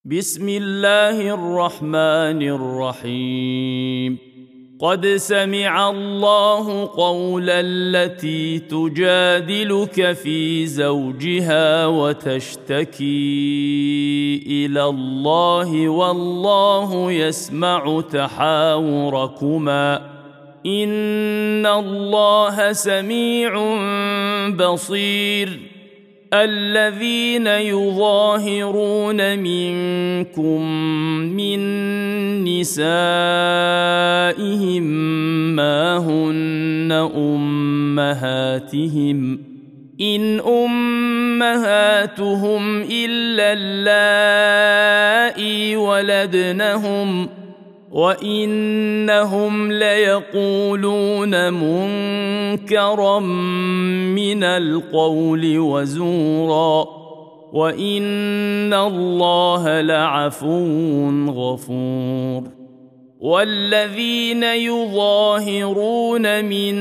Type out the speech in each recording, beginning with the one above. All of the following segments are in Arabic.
بسم الله الرحمن الرحيم. قد سمع الله قول التي تجادلك في زوجها وتشتكي إلى الله والله يسمع تحاوركما إن الله سميع بصير. الذين يظاهرون منكم من نسائهم ما هن أمهاتهم إن أمهاتهم إلا اللائي ولدنهم وإنهم ليقولون منكرا من القول وزورا وإن الله لعفو غفور. والذين يظاهرون من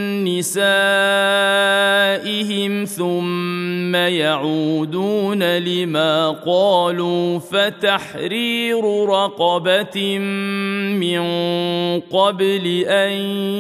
نسائهم ثم يعودون لما قالوا فتحرير رقبة من قبل أن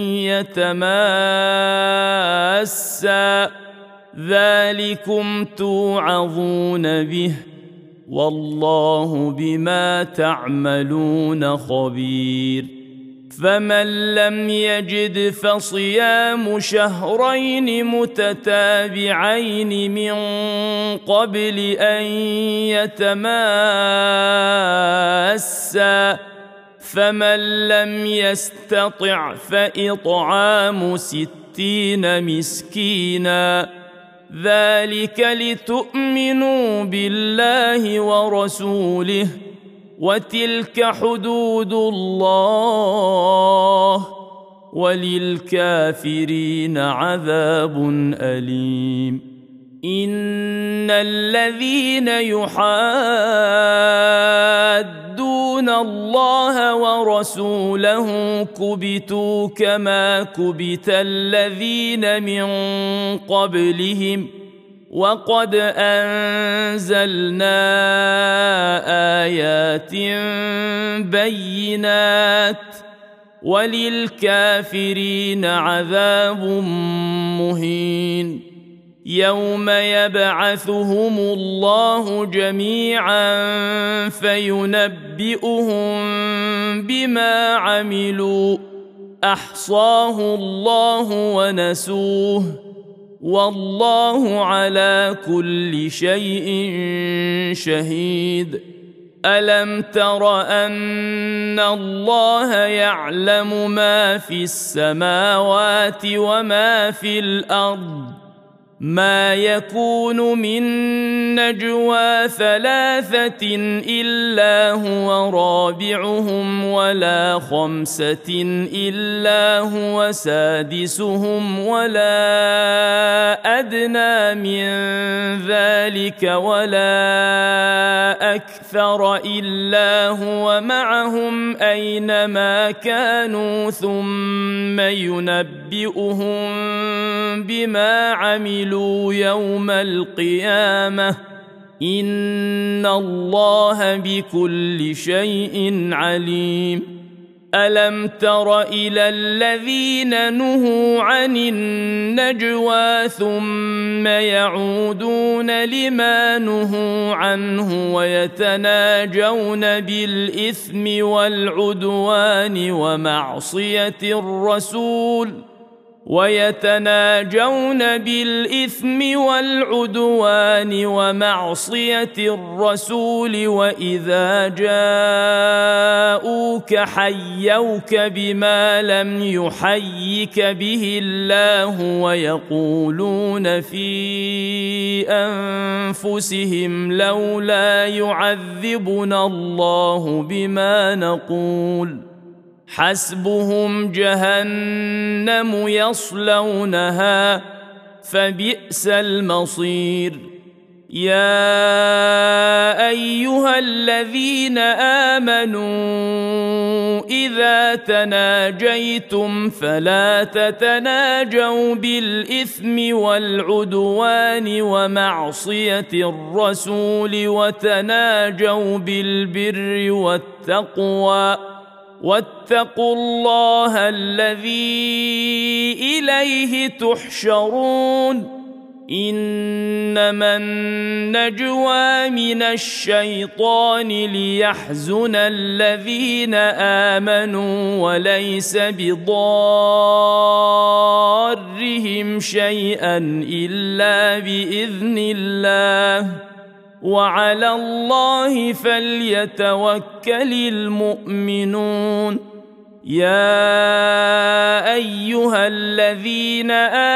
يتماسا ذلكم توعظون به والله بما تعملون خبير. فمن لم يجد فصيام شهرين متتابعين من قبل أن يتماسا فمن لم يستطع فإطعام 60 مسكينا ذلك لتؤمنوا بالله ورسوله وتلك حدود الله وللكافرين عذاب أليم. إن الذين يحادون الله ورسوله كبتوا كما كبت الذين من قبلهم وقد أنزلنا آيات بينات وللكافرين عذاب مهين. يوم يبعثهم الله جميعا فينبئهم بما عملوا أحصاه الله ونسوه والله على كل شيء شهيد. ألم تر أن الله يعلم ما في السماوات وما في الأرض ما يكون من نجوى 3 إلا هو رابعهم ولا 5 إلا هو سادسهم ولا أدنى من ذلك ولا أكثر إلا هو معهم أينما كانوا ثم ينبئهم بما عملوا يوم القيامة إن الله بكل شيء عليم. ألم تر إلى الذين نهوا عن النجوى ثم يعودون لما نهوا عنه ويتناجون بالإثم والعدوان ومعصية الرسول وإذا جاءوك حيوك بما لم يحيك به الله ويقولون في أنفسهم لولا يعذبنا الله بما نقول حسبهم جهنم يصلونها فبئس المصير. يا أيها الذين آمنوا إذا تناجيتم فلا تتناجوا بالإثم والعدوان ومعصية الرسول وتناجوا بالبر والتقوى واتقوا الله الذي إليه تحشرون إنما النجوى من الشيطان ليحزن الذين آمنوا وليس بضارهم شيئا إلا بإذن الله وعلى الله فليتوكل المؤمنون يا أيها الذين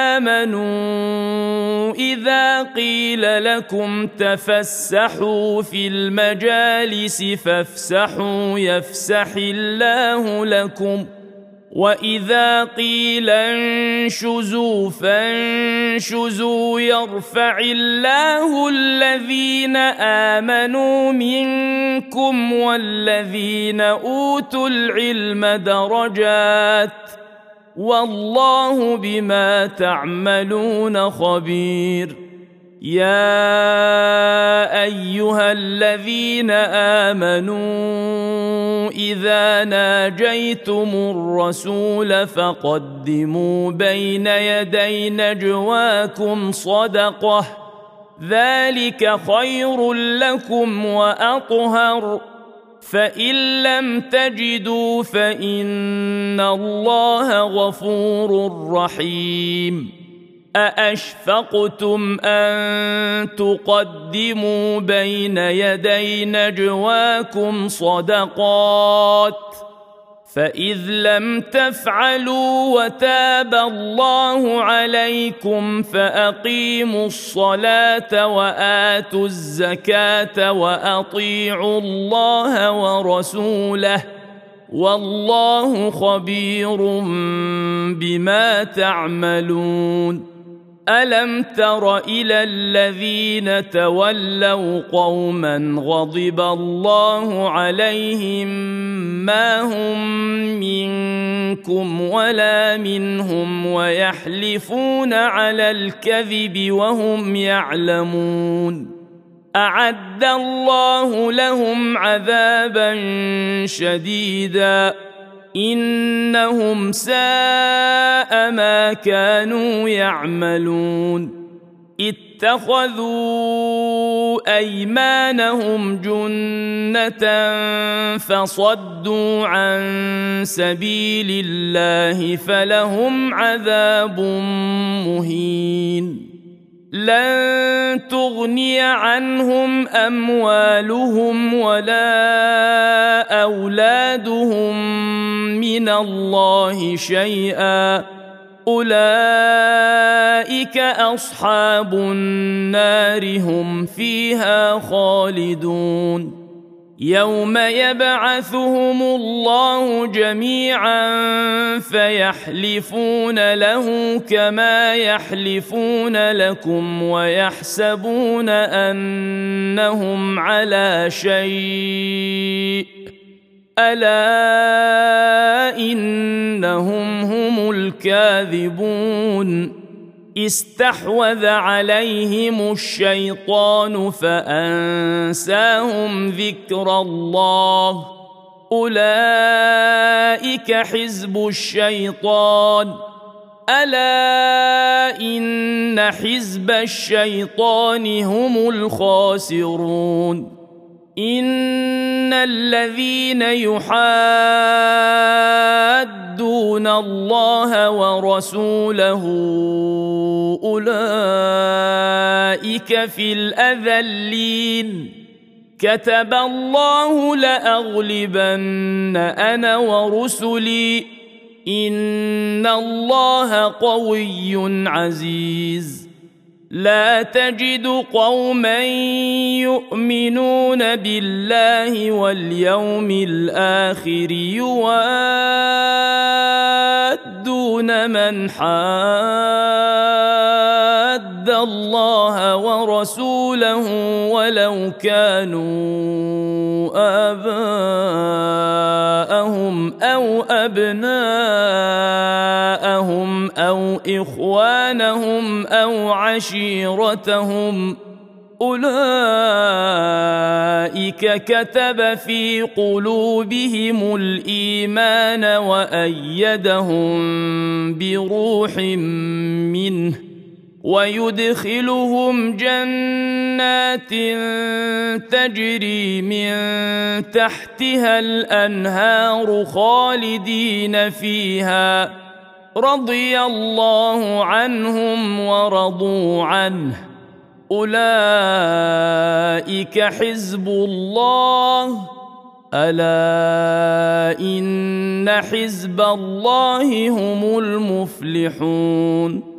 آمنوا إذا قيل لكم تفسحوا في المجالس فافسحوا يفسح الله لكم وإذا قيل انشزوا فانشزوا يرفع الله الذين آمنوا منكم والذين أوتوا العلم درجات والله بما تعملون خبير يا أيها الذين آمنوا إذا ناجيتم الرسول فقدموا بين يدي نجواكم صدقة ذلك خير لكم وأطهر فإن لم تجدوا فإن الله غفور رحيم أأشفقتم أن تقدموا بين يدي نجواكم صدقات فإذ لم تفعلوا وتاب الله عليكم فأقيموا الصلاة وآتوا الزكاة وأطيعوا الله ورسوله والله خبير بما تعملون ألم تر إلى الذين تولوا قوما غضب الله عليهم ما هم منكم ولا منهم ويحلفون على الكذب وهم يعلمون أعد الله لهم عذابا شديدا إنهم ساء ما كانوا يعملون اتخذوا أيمانهم جنة فصدوا عن سبيل الله فلهم عذاب مهين لن تغني عنهم أموالهم ولا أولادهم من الله شيئا أولئك أصحاب النار هم فيها خالدون يوم يبعثهم الله جميعا فيحلفون له كما يحلفون لكم ويحسبون أنهم على شيء ألا إنهم هم الكاذبون استحوذ عليهم الشيطان فأنساهم ذكر الله أولئك حزب الشيطان ألا إن حزب الشيطان هم الخاسرون إن الذين يحادون الله ورسوله أولئك في الأذلين كتب الله لأغلبن أنا ورسلي إن الله قوي عزيز لا تجد قوما يؤمنون بالله واليوم الآخر يوادون من حاد الله ورسوله ولو كانوا آباءهم أو أبناءهم أو إخوانهم أو عشيرتهم أولئك كتب في قلوبهم الإيمان وأيدهم بروح منه ويدخلهم جنات تجري من تحتها الأنهار خالدين فيها رضي الله عنهم ورضوا عنه أولئك حزب الله ألا إن حزب الله هم المفلحون